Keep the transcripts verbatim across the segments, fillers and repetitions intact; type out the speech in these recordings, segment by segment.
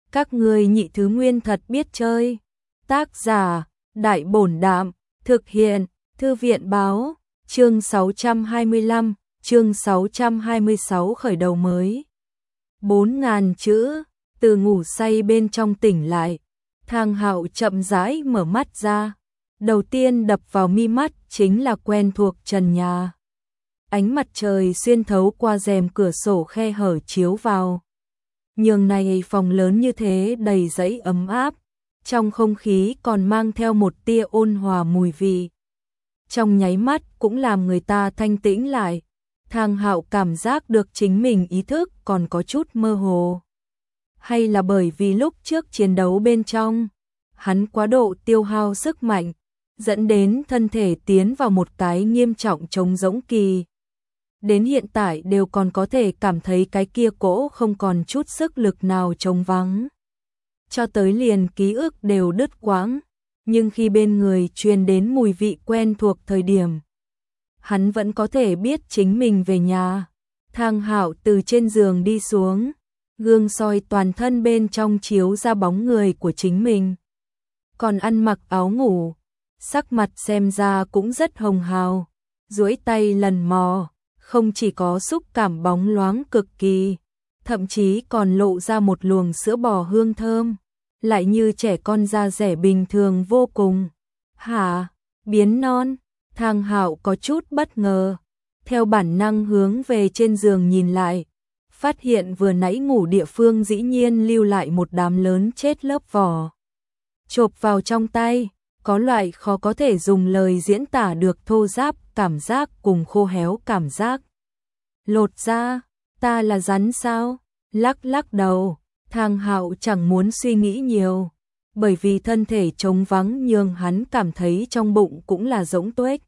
Các ngươi nhị thứ nguyên thật biết chơi. Tác giả, Đại Bổn Đạm, thực hiện, Thư viện Báo, chương sáu trăm hai mươi lăm, chương sáu trăm hai mươi sáu khởi đầu mới. Bốn ngàn chữ, từ ngủ say bên trong tỉnh lại, Thang Hạo chậm rãi mở mắt ra. Đầu tiên đập vào mi mắt chính là quen thuộc trần nhà. Ánh mặt trời xuyên thấu qua rèm cửa sổ khe hở chiếu vào. Nhường này phòng lớn như thế đầy rẫy ấm áp, trong không khí còn mang theo một tia ôn hòa mùi vị. Trong nháy mắt cũng làm người ta thanh tĩnh lại. Thang Hạo cảm giác được chính mình ý thức còn có chút mơ hồ. Hay là bởi vì lúc trước chiến đấu bên trong, hắn quá độ tiêu hao sức mạnh, dẫn đến thân thể tiến vào một cái nghiêm trọng trống rỗng kỳ. Đến hiện tại đều còn có thể cảm thấy cái kia cỗ không còn chút sức lực nào trống vắng. Cho tới liền ký ức đều đứt quãng, nhưng khi bên người truyền đến mùi vị quen thuộc thời điểm, hắn vẫn có thể biết chính mình về nhà. Thang Hạo từ trên giường đi xuống, gương soi toàn thân bên trong chiếu ra bóng người của chính mình. Còn ăn mặc áo ngủ, sắc mặt xem ra cũng rất hồng hào, duỗi tay lần mò, không chỉ có xúc cảm bóng loáng cực kỳ, thậm chí còn lộ ra một luồng sữa bò hương thơm, lại như trẻ con da dẻ bình thường vô cùng. Hả? Biến non? Thang Hạo có chút bất ngờ, theo bản năng hướng về trên giường nhìn lại, phát hiện vừa nãy ngủ địa phương dĩ nhiên lưu lại một đám lớn chết lớp vỏ. Chộp vào trong tay, có loại khó có thể dùng lời diễn tả được thô ráp cảm giác cùng khô héo cảm giác. Lột ra, ta là rắn sao? Lắc lắc đầu, Thang Hạo chẳng muốn suy nghĩ nhiều, bởi vì thân thể trống vắng nhường hắn cảm thấy trong bụng cũng là rỗng tuếch.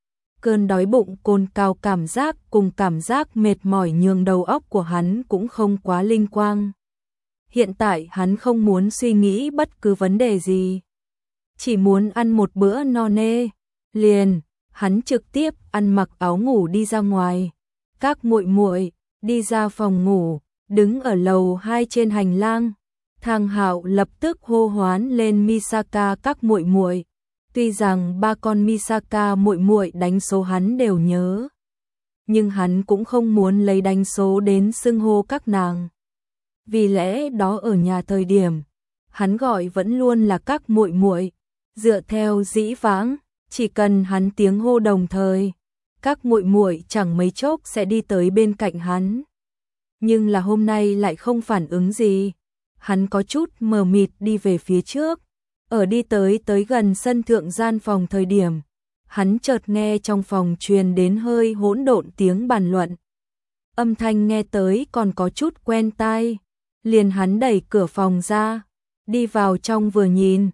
Cơn đói bụng cồn cào cảm giác cùng cảm giác mệt mỏi nhường đầu óc của hắn cũng không quá linh quang. Hiện tại hắn không muốn suy nghĩ bất cứ vấn đề gì, chỉ muốn ăn một bữa no nê. Liền, hắn trực tiếp ăn mặc áo ngủ đi ra ngoài. Các muội muội đi ra phòng ngủ, đứng ở lầu hai trên hành lang. Thang Hạo lập tức hô hoán lên Misaka các muội muội. Tuy rằng ba con Misaka muội muội đánh số hắn đều nhớ, nhưng hắn cũng không muốn lấy đánh số đến xưng hô các nàng. Vì lẽ đó ở nhà thời điểm, hắn gọi vẫn luôn là các muội muội. Dựa theo dĩ vãng, chỉ cần hắn tiếng hô đồng thời, các muội muội chẳng mấy chốc sẽ đi tới bên cạnh hắn. Nhưng là hôm nay lại không phản ứng gì. Hắn có chút mờ mịt đi về phía trước. Ở đi tới tới gần sân thượng gian phòng thời điểm, hắn chợt nghe trong phòng truyền đến hơi hỗn độn tiếng bàn luận. Âm thanh nghe tới còn có chút quen tai. Liền hắn đẩy cửa phòng ra, đi vào trong vừa nhìn.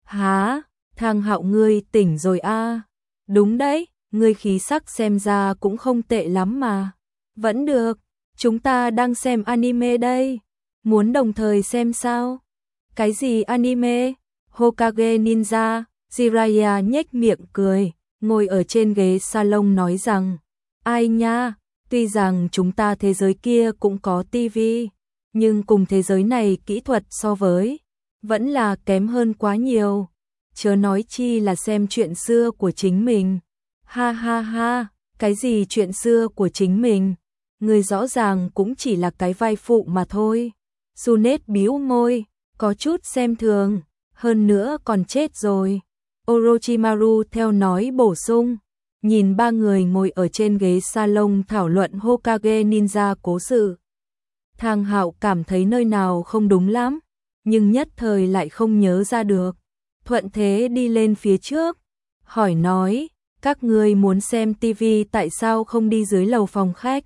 Hả? Thang Hạo ngươi tỉnh rồi a? À? Đúng đấy, ngươi khí sắc xem ra cũng không tệ lắm mà. Vẫn được, chúng ta đang xem anime đây. Muốn đồng thời xem sao? Cái gì anime? Hokage Ninja. Jiraiya nhếch miệng cười, ngồi ở trên ghế salon nói rằng, ai nha, tuy rằng chúng ta thế giới kia cũng có tivi, nhưng cùng thế giới này kỹ thuật so với, vẫn là kém hơn quá nhiều. Chớ nói chi là xem chuyện xưa của chính mình. Ha ha ha, cái gì chuyện xưa của chính mình? Người rõ ràng cũng chỉ là cái vai phụ mà thôi. Sunet bĩu môi, có chút xem thường, hơn nữa còn chết rồi. Orochimaru theo nói bổ sung, nhìn ba người ngồi ở trên ghế salon thảo luận Hokage Ninja cố sự. Thang Hạo cảm thấy nơi nào không đúng lắm, nhưng nhất thời lại không nhớ ra được. Thuận thế đi lên phía trước, hỏi nói, các ngươi muốn xem tivi tại sao không đi dưới lầu phòng khách?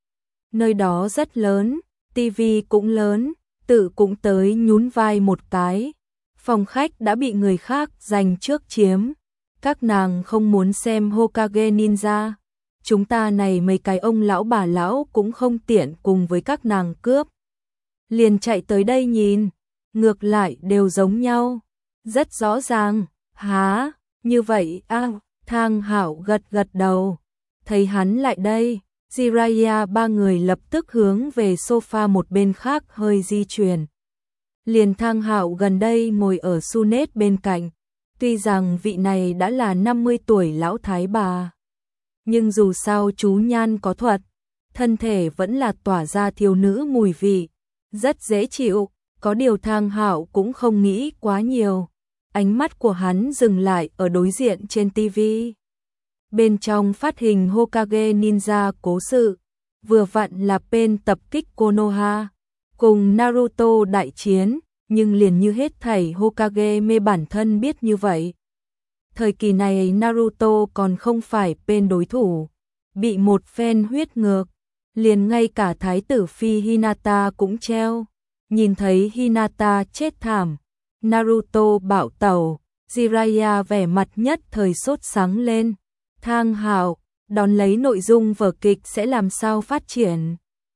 Nơi đó rất lớn, tivi cũng lớn, tự cũng tới nhún vai một cái. Phòng khách đã bị người khác giành trước chiếm. Các nàng không muốn xem Hokage Ninja. Chúng ta này mấy cái ông lão bà lão cũng không tiện cùng với các nàng cướp. Liền chạy tới đây nhìn, ngược lại đều giống nhau. Rất rõ ràng. Hả? Như vậy à? Thang Hạo gật gật đầu. Thấy hắn lại đây, Jiraiya ba người lập tức hướng về sofa một bên khác hơi di chuyển. liền Thang Hạo gần đây ngồi ở Sunet bên cạnh. Tuy rằng vị này đã là năm mươi tuổi lão thái bà, nhưng dù sao chú nhan có thuật, thân thể vẫn là tỏa ra thiếu nữ mùi vị, rất dễ chịu. Có điều Thang Hạo cũng không nghĩ quá nhiều. Ánh mắt của hắn dừng lại ở đối diện trên tivi. Bên trong phát hình Hokage Ninja cố sự, vừa vặn là bên tập kích Konoha, cùng Naruto đại chiến, nhưng liền như hết thảy Hokage mê bản thân biết như vậy. Thời kỳ này Naruto còn không phải bên đối thủ, bị một phen huyết ngược, liền ngay cả thái tử phi Hinata cũng treo. Nhìn thấy Hinata chết thảm, Naruto bạo tẩu, Jiraiya vẻ mặt nhất thời sốt sáng lên. Thang Hạo, đón lấy nội dung vở kịch sẽ làm sao phát triển?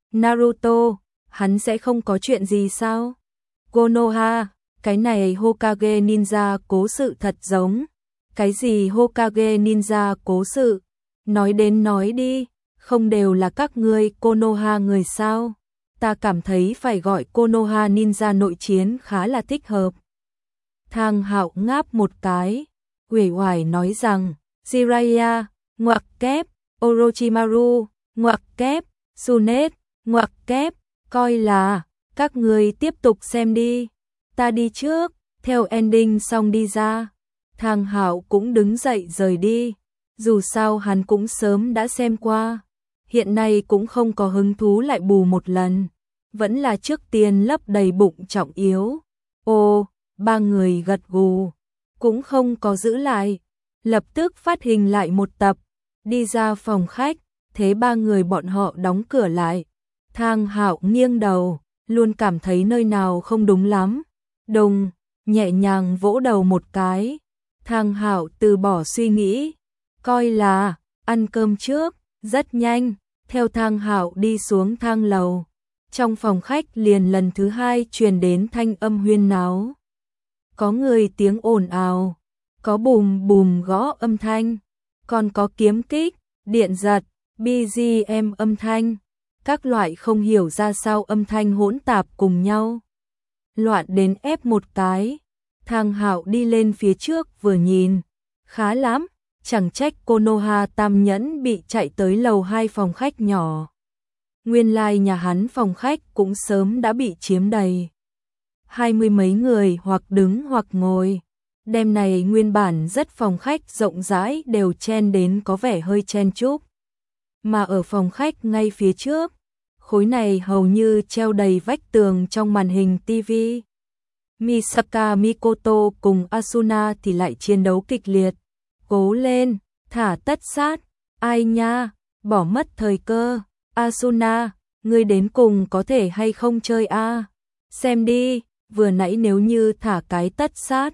Naruto, hắn sẽ không có chuyện gì sao? Konoha, cái này Hokage Ninja cố sự thật giống. Cái gì Hokage Ninja cố sự? Nói đến nói đi, không đều là các ngươi Konoha người sao? Ta cảm thấy phải gọi Konoha Ninja nội chiến khá là thích hợp. Thang Hạo ngáp một cái, uể oải nói rằng, Jiraiya, ngoặc kép, Orochimaru, ngoặc kép, Sunet, ngoặc kép, coi là, các người tiếp tục xem đi, ta đi trước, theo ending xong đi ra. Thang Hạo cũng đứng dậy rời đi, dù sao hắn cũng sớm đã xem qua, hiện nay cũng không có hứng thú lại bù một lần, vẫn là trước tiên lấp đầy bụng trọng yếu. Ồ, ba người gật gù, cũng không có giữ lại, lập tức phát hình lại một tập, đi ra phòng khách, thế ba người bọn họ đóng cửa lại. Thang Hạo nghiêng đầu, luôn cảm thấy nơi nào không đúng lắm. Đùng, nhẹ nhàng vỗ đầu một cái. Thang Hạo từ bỏ suy nghĩ, coi là ăn cơm trước, rất nhanh, theo Thang Hạo đi xuống thang lầu. Trong phòng khách liền lần thứ hai truyền đến thanh âm huyên náo. Có người tiếng ồn ào, có bùm bùm gõ âm thanh, còn có kiếm kích, điện giật, bê giê em âm thanh, các loại không hiểu ra sao âm thanh hỗn tạp cùng nhau. Loạn đến ép một cái, Thang Hạo đi lên phía trước vừa nhìn, khá lắm, chẳng trách Konoha Tam Nhẫn bị chạy tới lầu hai phòng khách nhỏ. Nguyên lai like nhà hắn phòng khách cũng sớm đã bị chiếm đầy. Hai mươi mấy người hoặc đứng hoặc ngồi. Đêm này nguyên bản rất phòng khách rộng rãi đều chen đến có vẻ hơi chen chúc. Mà ở phòng khách ngay phía trước, khối này hầu như treo đầy vách tường trong màn hình tivi. Misaka Mikoto cùng Asuna thì lại chiến đấu kịch liệt. Cố lên, thả tất sát, ai nha, bỏ mất thời cơ. Asuna, ngươi đến cùng có thể hay không chơi a? Xem đi, vừa nãy nếu như thả cái tất sát,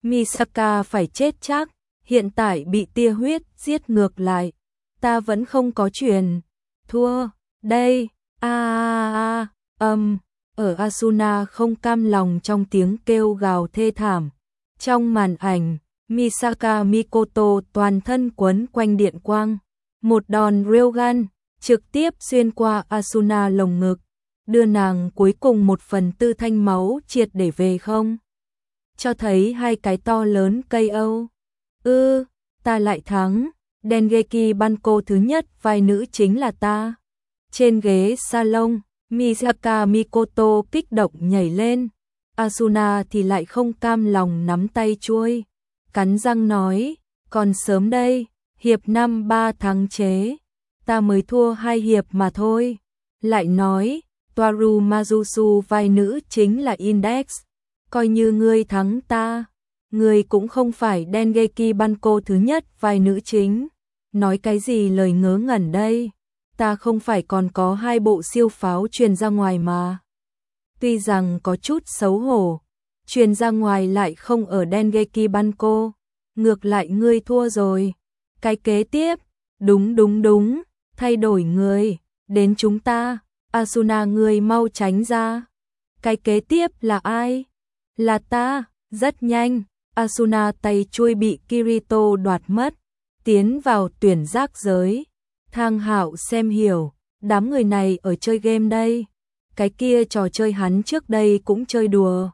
Misaka phải chết chắc, hiện tại bị tia huyết giết ngược lại. Ta vẫn không có truyền, thua, đây, a a a, âm, ở Asuna không cam lòng trong tiếng kêu gào thê thảm. Trong màn ảnh, Misaka Mikoto toàn thân quấn quanh điện quang, một đòn railgun trực tiếp xuyên qua Asuna lồng ngực, đưa nàng cuối cùng một phần tư thanh máu triệt để về không. Cho thấy hai cái to lớn cây âu. Ư, ừ, ta lại thắng, Dengeki Banko thứ nhất vai nữ chính là ta. Trên ghế salon, Misaka Mikoto kích động nhảy lên, Asuna thì lại không cam lòng nắm tay chuôi, cắn răng nói, còn sớm đây, hiệp năm ba thắng chế, ta mới thua hai hiệp mà thôi. Lại nói, Toaru Mazusu vai nữ chính là Index, coi như ngươi thắng ta, ngươi cũng không phải Dengeki Banko thứ nhất vai nữ chính, nói cái gì lời ngớ ngẩn đây, ta không phải còn có hai bộ siêu pháo truyền ra ngoài mà. Tuy rằng có chút xấu hổ, truyền ra ngoài lại không ở Dengeki Banko, ngược lại ngươi thua rồi. Cái kế tiếp, đúng đúng đúng, thay đổi người, đến chúng ta, Asuna ngươi mau tránh ra. Cái kế tiếp là ai? Là ta, rất nhanh, Asuna tay chuôi bị Kirito đoạt mất, tiến vào tuyển giác giới. Thang Hạo xem hiểu, đám người này ở chơi game đây. Cái kia trò chơi hắn trước đây cũng chơi đùa,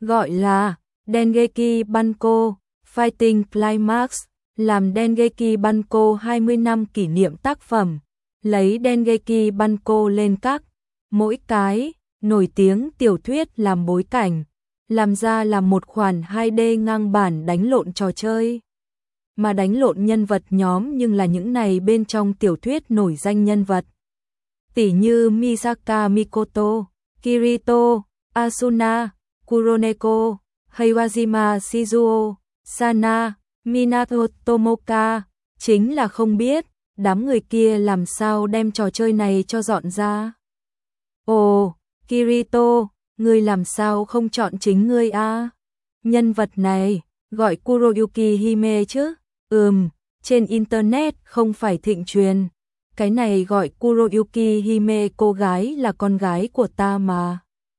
gọi là Dengeki Banko Fighting Climax, làm Dengeki Banko hai mươi năm kỷ niệm tác phẩm, lấy Dengeki Banko lên các mỗi cái nổi tiếng tiểu thuyết làm bối cảnh, làm ra là một khoản hai D ngang bản đánh lộn trò chơi. Mà đánh lộn nhân vật nhóm nhưng là những này bên trong tiểu thuyết nổi danh nhân vật. Tỉ như Misaka Mikoto, Kirito, Asuna, Kuroneko, Heiwajima Shizuo, Sana, Minato Tomoka, chính là không biết đám người kia làm sao đem trò chơi này cho dọn ra. Ồ, Kirito, ngươi làm sao không chọn chính ngươi a? Nhân vật này, gọi Kuroyuki Hime chứ? Ừm, trên internet không phải thịnh truyền. Cái này gọi Kuroyuki Hime, cô gái là con gái của ta mà.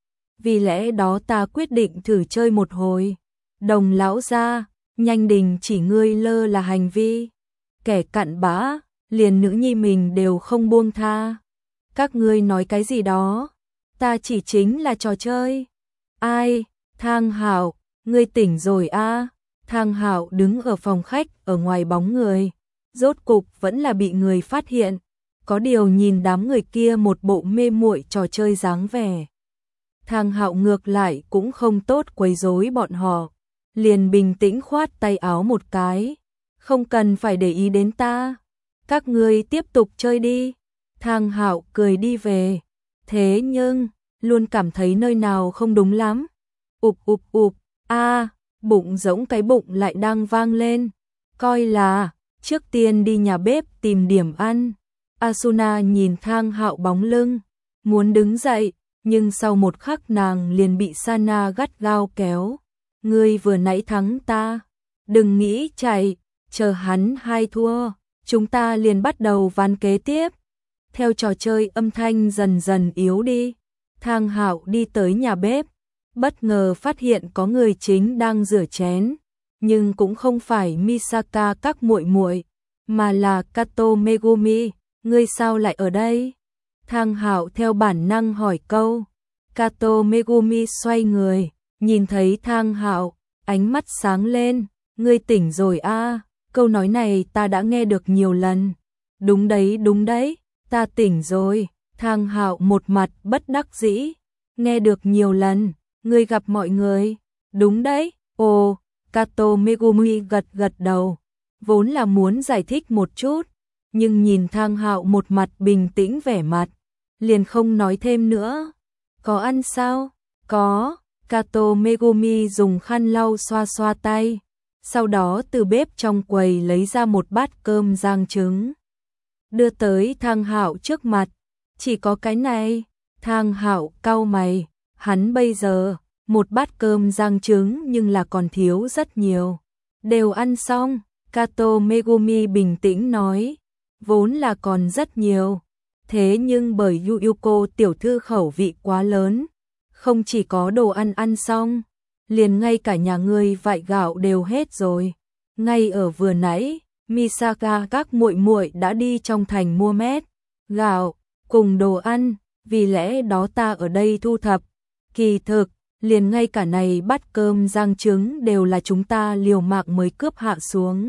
Vì lẽ đó ta quyết định thử chơi một hồi. Đồng lão gia, nhanh đình chỉ ngươi lơ là hành vi. Kẻ cặn bã, liền nữ nhi mình đều không buông tha. Các ngươi nói cái gì đó? Ta chỉ chính là trò chơi. Ai? Thang Hạo, ngươi tỉnh rồi a? À? Thang Hạo đứng ở phòng khách ở ngoài bóng người. Rốt cục vẫn là bị người phát hiện. Có điều nhìn đám người kia một bộ mê muội trò chơi dáng vẻ. Thang Hạo ngược lại cũng không tốt quấy rối bọn họ. Liền bình tĩnh khoát tay áo một cái. Không cần phải để ý đến ta. Các ngươi tiếp tục chơi đi. Thang Hạo cười đi về. Thế nhưng, luôn cảm thấy nơi nào không đúng lắm. Ụp ụp ụp, a, bụng giống cái bụng lại đang vang lên. Coi là, trước tiên đi nhà bếp tìm điểm ăn. Asuna nhìn Thang Hạo bóng lưng, muốn đứng dậy, nhưng sau một khắc nàng liền bị Sana gắt gao kéo. Ngươi vừa nãy thắng ta, đừng nghĩ chạy, chờ hắn hai thua, chúng ta liền bắt đầu ván kế tiếp. Theo trò chơi âm thanh dần dần yếu đi, Thang Hạo đi tới nhà bếp, bất ngờ phát hiện có người chính đang rửa chén, nhưng cũng không phải Misaka các muội muội, mà là Kato Megumi, ngươi sao lại ở đây? Thang Hạo theo bản năng hỏi câu. Kato Megumi xoay người, nhìn thấy Thang Hạo, ánh mắt sáng lên, ngươi tỉnh rồi a? À? Câu nói này ta đã nghe được nhiều lần. Đúng đấy, đúng đấy, ta tỉnh rồi. Thang Hạo một mặt bất đắc dĩ, nghe được nhiều lần, ngươi gặp mọi người. Đúng đấy. Ồ, Kato Megumi gật gật đầu, vốn là muốn giải thích một chút, nhưng nhìn Thang Hạo một mặt bình tĩnh vẻ mặt, liền không nói thêm nữa. Có ăn sao? Có. Kato Megumi dùng khăn lau xoa xoa tay, sau đó từ bếp trong quầy lấy ra một bát cơm rang trứng, đưa tới Thang Hạo trước mặt. Chỉ có cái này. Thang Hạo cau mày, hắn bây giờ một bát cơm rang trứng nhưng là còn thiếu rất nhiều. Đều ăn xong, Kato Megumi bình tĩnh nói, vốn là còn rất nhiều, thế nhưng bởi Yuyuko tiểu thư khẩu vị quá lớn, không chỉ có đồ ăn ăn xong, liền ngay cả nhà ngươi vại gạo đều hết rồi. Ngay ở vừa nãy, Misaka các muội muội đã đi trong thành mua mét, gạo, cùng đồ ăn, vì lẽ đó ta ở đây thu thập. Kỳ thực, liền ngay cả này bát cơm rang trứng đều là chúng ta liều mạng mới cướp hạ xuống.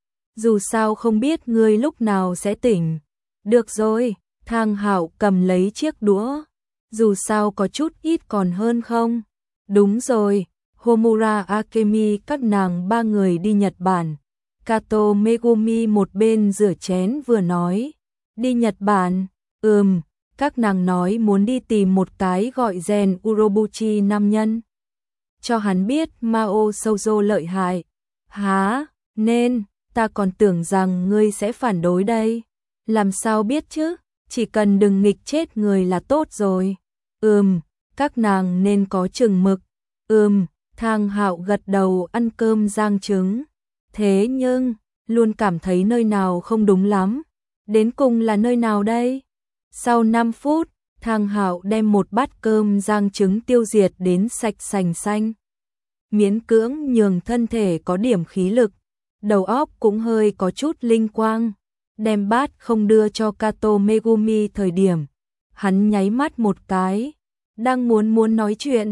Dù sao không biết ngươi lúc nào sẽ tỉnh. Được rồi, Thang Hạo cầm lấy chiếc đũa. Dù sao có chút ít còn hơn không? Đúng rồi, Homura Akemi các nàng ba người đi Nhật Bản. Kato Megumi một bên rửa chén vừa nói. Đi Nhật Bản? Ừm, các nàng nói muốn đi tìm một cái gọi Gen Urobuchi nam nhân. Cho hắn biết Mao Shoujo lợi hại. Hả? Nên, ta còn tưởng rằng ngươi sẽ phản đối đây. Làm sao biết chứ? Chỉ cần đừng nghịch chết người là tốt rồi. Ừm, các nàng nên có chừng mực. Ừm, Thang Hạo gật đầu ăn cơm rang trứng. Thế nhưng, luôn cảm thấy nơi nào không đúng lắm. Đến cùng là nơi nào đây? Sau năm phút, Thang Hạo đem một bát cơm rang trứng tiêu diệt đến sạch sành xanh. Miễn cưỡng nhường thân thể có điểm khí lực, đầu óc cũng hơi có chút linh quang. Đem bát không đưa cho Kato Megumi thời điểm, hắn nháy mắt một cái, đang muốn muốn nói chuyện,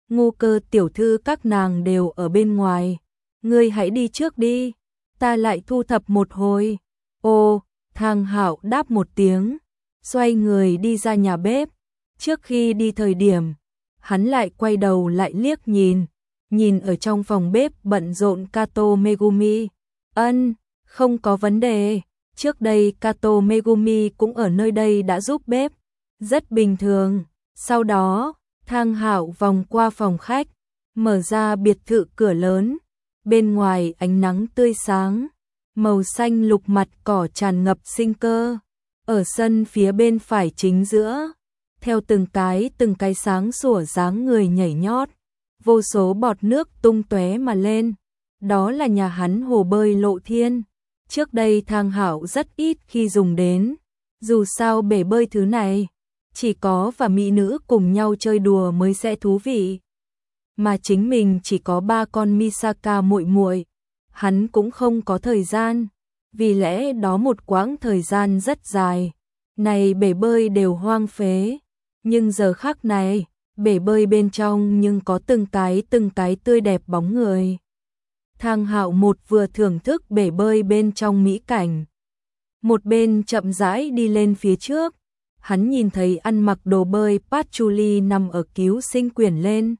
Ngu Cơ tiểu thư các nàng đều ở bên ngoài, ngươi hãy đi trước đi, ta lại thu thập một hồi. Ô, Thang Hạo đáp một tiếng, xoay người đi ra nhà bếp. Trước khi đi thời điểm, hắn lại quay đầu lại liếc nhìn, nhìn ở trong phòng bếp bận rộn Kato Megumi. Ân, không có vấn đề, trước đây Kato Megumi cũng ở nơi đây đã giúp bếp, rất bình thường. Sau đó, Thang Hạo vòng qua phòng khách, mở ra biệt thự cửa lớn, bên ngoài ánh nắng tươi sáng, màu xanh lục mặt cỏ tràn ngập sinh cơ. Ở sân phía bên phải chính giữa, theo từng cái từng cái sáng sủa dáng người nhảy nhót, vô số bọt nước tung tóe mà lên. Đó là nhà hắn hồ bơi Lộ Thiên. Trước đây Thang Hạo rất ít khi dùng đến, dù sao bể bơi thứ này chỉ có và mỹ nữ cùng nhau chơi đùa mới sẽ thú vị. Mà chính mình chỉ có ba con Misaka muội muội, hắn cũng không có thời gian, vì lẽ đó một quãng thời gian rất dài, này bể bơi đều hoang phế. Nhưng giờ khắc này, bể bơi bên trong nhưng có từng cái từng cái tươi đẹp bóng người. Thang Hạo một vừa thưởng thức bể bơi bên trong mỹ cảnh, một bên chậm rãi đi lên phía trước. Hắn nhìn thấy ăn mặc đồ bơi Patchouli nằm ở cứu sinh quyển lên,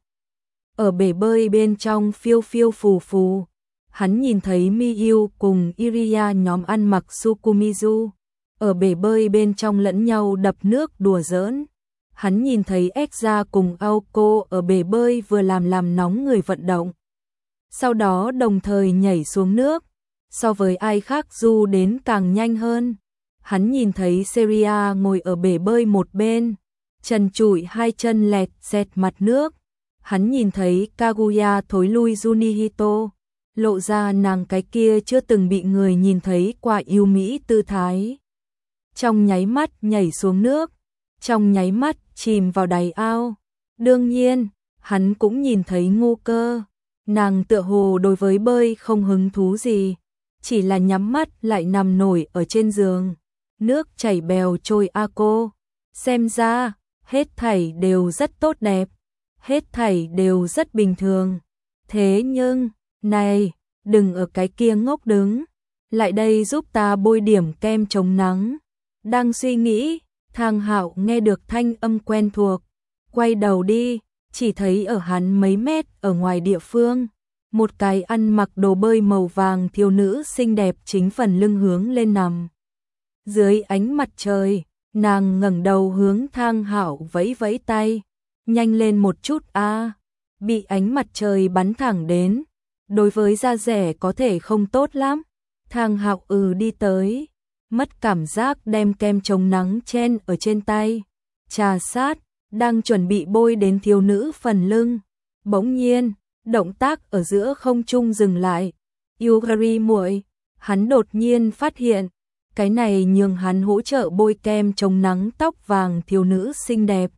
ở bể bơi bên trong phiêu phiêu phù phù. Hắn nhìn thấy Miyu cùng Iria nhóm ăn mặc Sukumizu, ở bể bơi bên trong lẫn nhau đập nước đùa giỡn. Hắn nhìn thấy Ekza cùng Aoko ở bể bơi vừa làm làm nóng người vận động, sau đó đồng thời nhảy xuống nước, so với ai khác du đến càng nhanh hơn. Hắn nhìn thấy Seria ngồi ở bể bơi một bên, trần trụi hai chân lẹt xẹt mặt nước. Hắn nhìn thấy Kaguya thối lui Junihito, lộ ra nàng cái kia chưa từng bị người nhìn thấy qua yêu mỹ tư thái. Trong nháy mắt nhảy xuống nước, trong nháy mắt chìm vào đáy ao. Đương nhiên, hắn cũng nhìn thấy Ngu Cơ, nàng tựa hồ đối với bơi không hứng thú gì, chỉ là nhắm mắt lại nằm nổi ở trên giường. Nước chảy bèo trôi a cô, xem ra, hết thảy đều rất tốt đẹp, hết thảy đều rất bình thường. Thế nhưng, này, đừng ở cái kia ngốc đứng, lại đây giúp ta bôi điểm kem chống nắng. Đang suy nghĩ, Thang Hạo nghe được thanh âm quen thuộc, quay đầu đi, chỉ thấy ở hắn mấy mét ở ngoài địa phương, một cái ăn mặc đồ bơi màu vàng thiếu nữ xinh đẹp chính phần lưng hướng lên nằm. Dưới ánh mặt trời, nàng ngẩng đầu hướng Thang Hạo vẫy vẫy tay, nhanh lên một chút a. Bị ánh mặt trời bắn thẳng đến, đối với da rẻ có thể không tốt lắm. Thang Hạo ừ đi tới, mất cảm giác đem kem chống nắng chen ở trên tay, trà sát, đang chuẩn bị bôi đến thiếu nữ phần lưng. Bỗng nhiên, động tác ở giữa không trung dừng lại. Yukari muội, hắn đột nhiên phát hiện, cái này nhường hắn hỗ trợ bôi kem chống nắng tóc vàng thiếu nữ xinh đẹp.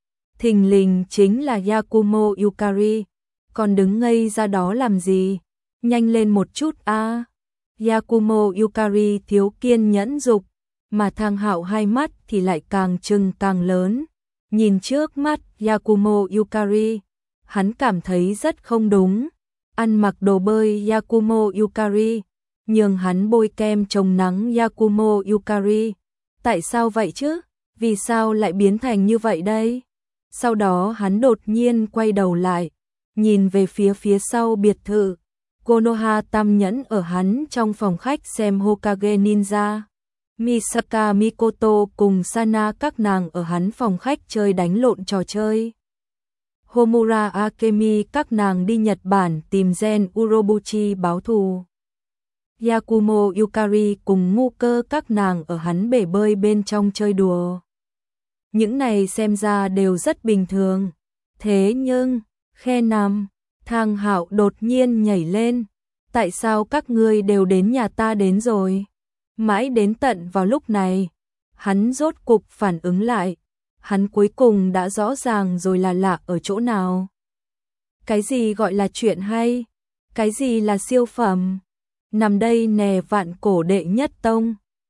Thình lình chính là Yakumo Yukari, còn đứng ngây ra đó làm gì? Nhanh lên một chút a. À. Yakumo Yukari thiếu kiên nhẫn dục, mà Thang Hạo hai mắt thì lại càng trừng càng lớn. Nhìn trước mắt Yakumo Yukari, hắn cảm thấy rất không đúng. Ăn mặc đồ bơi Yakumo Yukari, nhường hắn bôi kem chống nắng Yakumo Yukari. Tại sao vậy chứ? Vì sao lại biến thành như vậy đây? Sau đó hắn đột nhiên quay đầu lại, nhìn về phía phía sau biệt thự. Konoha Tam Nhẫn ở hắn trong phòng khách xem Hokage Ninja. Misaka Mikoto cùng Sana các nàng ở hắn phòng khách chơi đánh lộn trò chơi. Homura Akemi các nàng đi Nhật Bản tìm Gen Urobuchi báo thù. Yakumo Yukari cùng Ngu Cơ các nàng ở hắn bể bơi bên trong chơi đùa. Những này xem ra đều rất bình thường. Thế nhưng, khe nằm, Thang Hạo đột nhiên nhảy lên. Tại sao các ngươi đều đến nhà ta đến rồi? Mãi đến tận vào lúc này, hắn rốt cục phản ứng lại. Hắn cuối cùng đã rõ ràng rồi là lạ ở chỗ nào. Cái gì gọi là chuyện hay? Cái gì là siêu phẩm? Nằm đây nè vạn cổ đệ nhất tông.